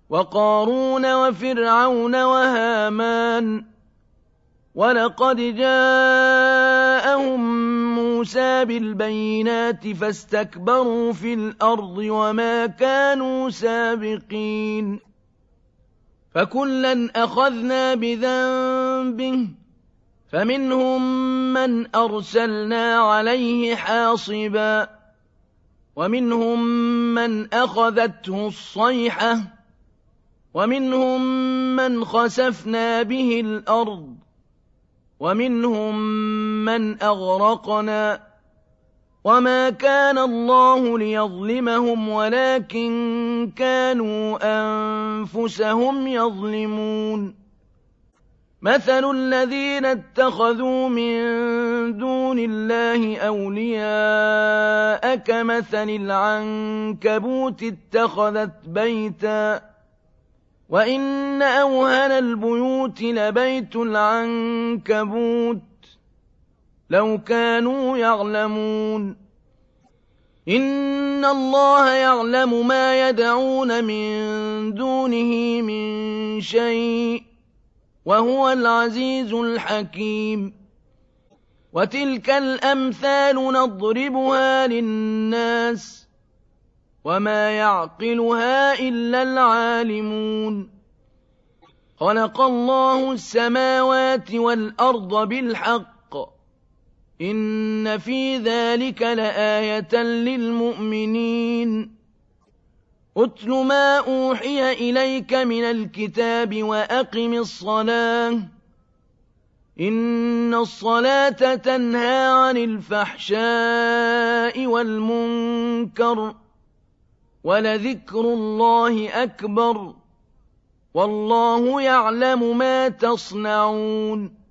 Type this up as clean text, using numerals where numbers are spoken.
وقارون وفرعون وهامان. ولقد جاءهم موسى بالبينات فاستكبروا في الأرض وما كانوا سابقين. فكلا أخذنا بذنبه فمنهم من أرسلنا عليه حاصبا ومنهم من أخذته الصيحة ومنهم من خسفنا به الأرض ومنهم من أغرقنا وما كان الله ليظلمهم ولكن كانوا أنفسهم يظلمون. مثل الذين اتخذوا من دون الله أولياء كمثل العنكبوت اتخذت بيتا وإن أوهن البيوت لبيت العنكبوت لو كانوا يعلمون. إن الله يعلم ما يدعون من دونه من شيء وهو العزيز الحكيم. وتلك الأمثال نضربها للناس وما يعقلها إلا العالمون. خلق الله السماوات والأرض بالحق إن في ذلك لآية للمؤمنين. أتل ما أوحي إليك من الكتاب وأقم الصلاة إن الصلاة تنهى عن الفحشاء والمنكر ولذكر الله أكبر والله يعلم ما تصنعون.